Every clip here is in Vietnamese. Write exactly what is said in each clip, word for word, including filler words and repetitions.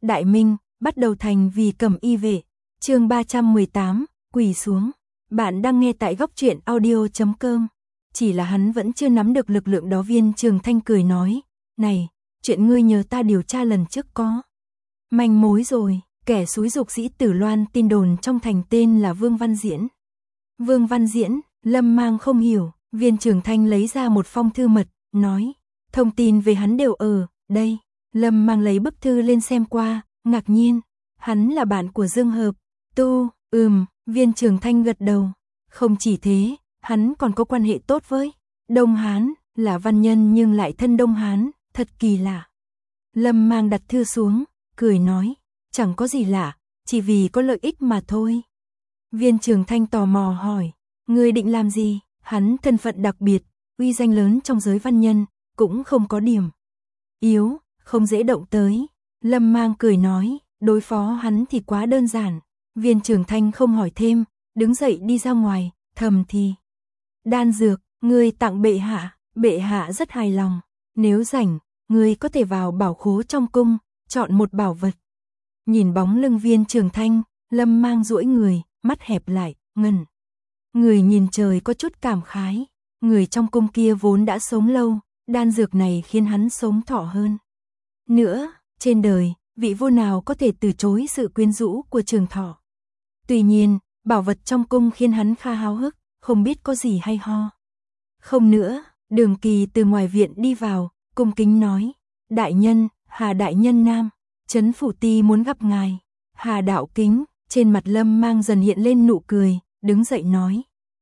Đại Minh, bắt đầu thành vì Cẩm Y vệ. Chương ba trăm mười tám, quỳ xuống. Bạn đang nghe tại góc truyện audio chấm com. Chỉ là hắn vẫn chưa nắm được lực lượng đó. Viên Trường Thanh cười nói, này, chuyện ngươi nhờ ta điều tra lần trước có manh mối rồi. Kẻ xúi giục sĩ Tử Loan tin đồn trong thành tên là Vương Văn Diễn. Vương Văn Diễn, Lâm Mang không hiểu. Viên Trường Thanh lấy ra một phong thư mật, nói, thông tin về hắn đều ở đây. Lâm Mang lấy bức thư lên xem qua, ngạc nhiên, hắn là bạn của Dương Hợp. Tu, ừm, Viên Trường Thanh gật đầu. Không chỉ thế, hắn còn có quan hệ tốt với Đông Hán, là văn nhân nhưng lại thân Đông Hán, thật kỳ lạ. Lâm Mang đặt thư xuống, cười nói, chẳng có gì lạ, chỉ vì có lợi ích mà thôi. Viên Trường Thanh tò mò hỏi, ngươi định làm gì? Hắn thân phận đặc biệt, uy danh lớn trong giới văn nhân, cũng không có điểm yếu, không dễ động tới. Lâm Mang cười nói, đối phó hắn thì quá đơn giản. Viên Trường Thanh không hỏi thêm, đứng dậy đi ra ngoài, thầm thì, đan dược, ngươi tặng bệ hạ, bệ hạ rất hài lòng. Nếu rảnh, ngươi có thể vào bảo khố trong cung, chọn một bảo vật. Nhìn bóng lưng Viên Trường Thanh, Lâm Mang duỗi người, mắt hẹp lại, ngẩn. Người nhìn trời có chút cảm khái, người trong cung kia vốn đã sống lâu, đan dược này khiến hắn sống thọ hơn. Nữa, trên đời, vị vua nào có thể từ chối sự quyến rũ của Trường Thọ. Tuy nhiên, bảo vật trong cung khiến hắn khá háo hức, không biết có gì hay ho. Không nữa, Đường Kỳ từ ngoài viện đi vào, cung kính nói, đại nhân, Hà đại nhân Nam, Trấn Phủ Ti muốn gặp ngài. Hà Đạo Kính, trên mặt Lâm Mang dần hiện lên nụ cười, đứng dậy nói,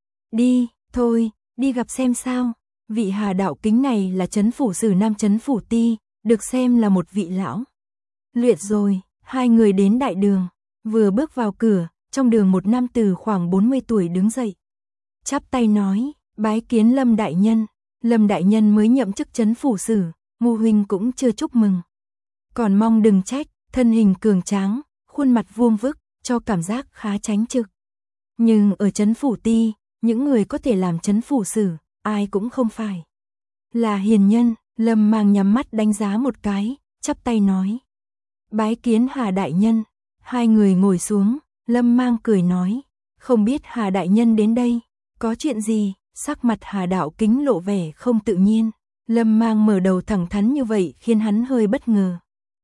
đi, thôi, đi gặp xem sao. Vị Hà Đạo Kính này là Trấn Phủ Sử Nam Trấn Phủ Ti, được xem là một vị lão luyện rồi. Hai người đến đại đường, vừa bước vào cửa, trong đường một nam tử khoảng bốn mươi tuổi đứng dậy, chắp tay nói, bái kiến Lâm đại nhân. Lâm đại nhân mới nhậm chức Trấn Phủ Sử, Ngô huynh cũng chưa chúc mừng, còn mong đừng trách. Thân hình cường tráng, khuôn mặt vuông vức, cho cảm giác khá chánh trực. Nhưng ở Trấn Phủ Ti, những người có thể làm Trấn Phủ Sử, ai cũng không phải là hiền nhân. Lâm Mang nhắm mắt đánh giá một cái, chắp tay nói, bái kiến Hà đại nhân. Hai người ngồi xuống, Lâm Mang cười nói, không biết Hà đại nhân đến đây, có chuyện gì? Sắc mặt Hà Đạo Kính lộ vẻ không tự nhiên. Lâm Mang mở đầu thẳng thắn như vậy khiến hắn hơi bất ngờ.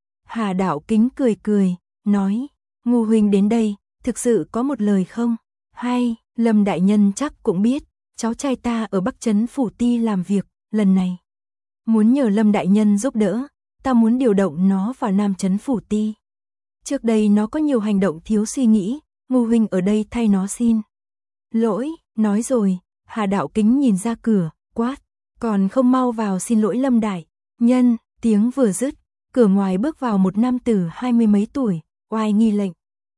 Hà Đạo Kính cười cười, nói, Ngô huynh đến đây, thực sự có một lời không? Hay, Lâm đại nhân chắc cũng biết, cháu trai ta ở Bắc Trấn Phủ Ti làm việc, lần này muốn nhờ Lâm đại nhân giúp đỡ, ta muốn điều động nó vào Nam Trấn Phủ Ti. Trước đây nó có nhiều hành động thiếu suy nghĩ, Ngô huynh ở đây thay nó xin lỗi. Nói rồi, Hà Đạo Kính nhìn ra cửa, quát, còn không mau vào xin lỗi Lâm đại nhân. Tiếng vừa dứt, cửa ngoài bước vào một nam tử hai mươi mấy tuổi, oai nghi lệnh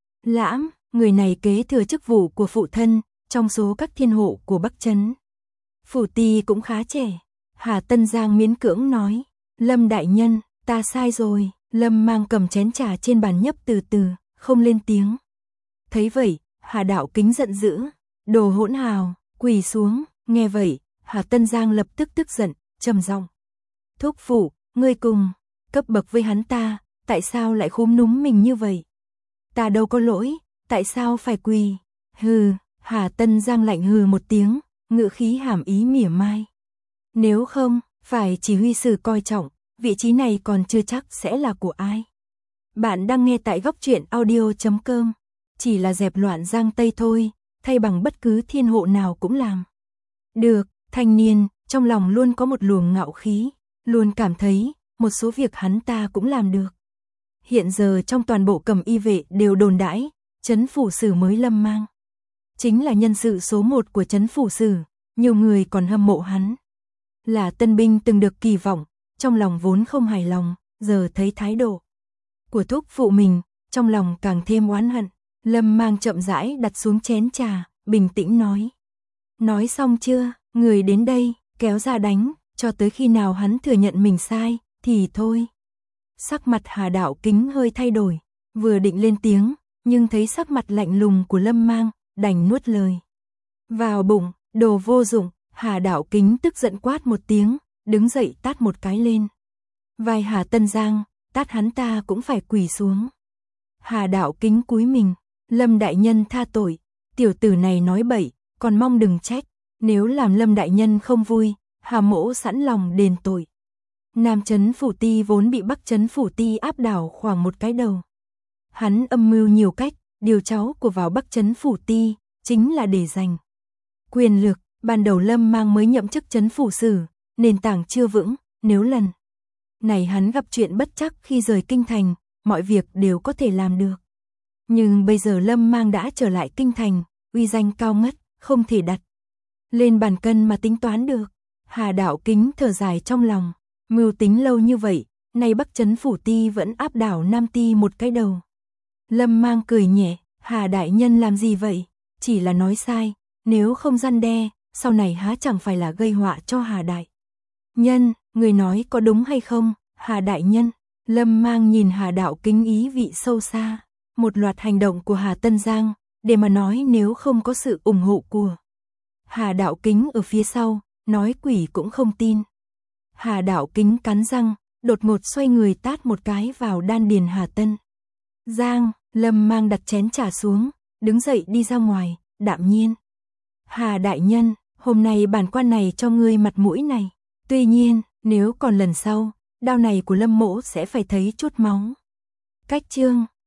lãm. Người này kế thừa chức vụ của phụ thân, trong số các thiên hộ của Bắc Trấn Phủ Ti cũng khá trẻ. Hà Tân Giang miễn cưỡng nói, Lâm đại nhân, ta sai rồi. Lâm Mang cầm chén trà trên bàn nhấp từ từ, không lên tiếng. Thấy vậy, Hà Đạo Kính giận dữ, đồ hỗn hào, quỳ xuống. Nghe vậy, Hà Tân Giang lập tức tức giận, trầm giọng, thúc phụ, ngươi cùng cấp bậc với hắn ta, tại sao lại khúm núm mình như vậy? Ta đâu có lỗi, tại sao phải quỳ? Hừ. Hà Tân Giang lạnh hừ một tiếng, ngữ khí hàm ý mỉa mai. Nếu không, phải chỉ huy sử coi trọng, vị trí này còn chưa chắc sẽ là của ai. Bạn đang nghe tại góc truyện audio chấm com. Chỉ là dẹp loạn Giang Tây thôi, thay bằng bất cứ thiên hộ nào cũng làm được. Thanh niên, trong lòng luôn có một luồng ngạo khí, luôn cảm thấy một số việc hắn ta cũng làm được. Hiện giờ trong toàn bộ Cẩm Y vệ đều đồn đãi, Trấn Phủ Sử mới Lâm Mang chính là nhân sự số một của Trấn Phủ Sử, nhiều người còn hâm mộ hắn. Là tân binh từng được kỳ vọng, trong lòng vốn không hài lòng, giờ thấy thái độ của thúc phụ mình, trong lòng càng thêm oán hận. Lâm Mang chậm rãi đặt xuống chén trà, bình tĩnh nói, nói xong chưa? Người đến đây, kéo ra đánh, cho tới khi nào hắn thừa nhận mình sai, thì thôi. Sắc mặt Hà Đạo Kính hơi thay đổi, vừa định lên tiếng, nhưng thấy sắc mặt lạnh lùng của Lâm Mang, đành nuốt lời vào bụng. Đồ vô dụng. Hà Đạo Kính tức giận quát một tiếng, đứng dậy tát một cái lên vai Hà Tân Giang, tát hắn ta cũng phải quỳ xuống. Hà Đạo Kính cúi mình, Lâm đại nhân tha tội, tiểu tử này nói bậy, còn mong đừng trách, nếu làm Lâm đại nhân không vui, Hà mỗ sẵn lòng đền tội. Nam Trấn Phủ Ti vốn bị Bắc Trấn Phủ Ti áp đảo khoảng một cái đầu. Hắn âm mưu nhiều cách, điều cháu của vào Bắc Trấn Phủ Ti, chính là để giành quyền lực. Ban đầu Lâm Mang mới nhậm chức Trấn Phủ Sử, nền tảng chưa vững, nếu lần này hắn gặp chuyện bất trắc khi rời kinh thành, mọi việc đều có thể làm được. Nhưng bây giờ Lâm Mang đã trở lại kinh thành, uy danh cao ngất, không thể đặt lên bàn cân mà tính toán được. Hà Đạo Kính thở dài trong lòng, mưu tính lâu như vậy, nay Bắc Trấn Phủ Ti vẫn áp đảo Nam Ti một cái đầu. Lâm Mang cười nhẹ, Hà đại nhân làm gì vậy? Chỉ là nói sai, nếu không răn đe, sau này há chẳng phải là gây họa cho Hà đại nhân, người nói có đúng hay không? Hà đại nhân, Lâm Mang nhìn Hà Đạo Kính ý vị sâu xa, một loạt hành động của Hà Tân Giang, để mà nói nếu không có sự ủng hộ của Hà Đạo Kính ở phía sau, nói quỷ cũng không tin. Hà Đạo Kính cắn răng, đột ngột xoay người tát một cái vào đan điền Hà Tân Giang. Lâm Mang đặt chén trà xuống, đứng dậy đi ra ngoài, đạm nhiên. Hà đại nhân, hôm nay bản quan này cho ngươi mặt mũi này. Tuy nhiên, nếu còn lần sau, đao này của Lâm mỗ sẽ phải thấy chút máu. Cách chương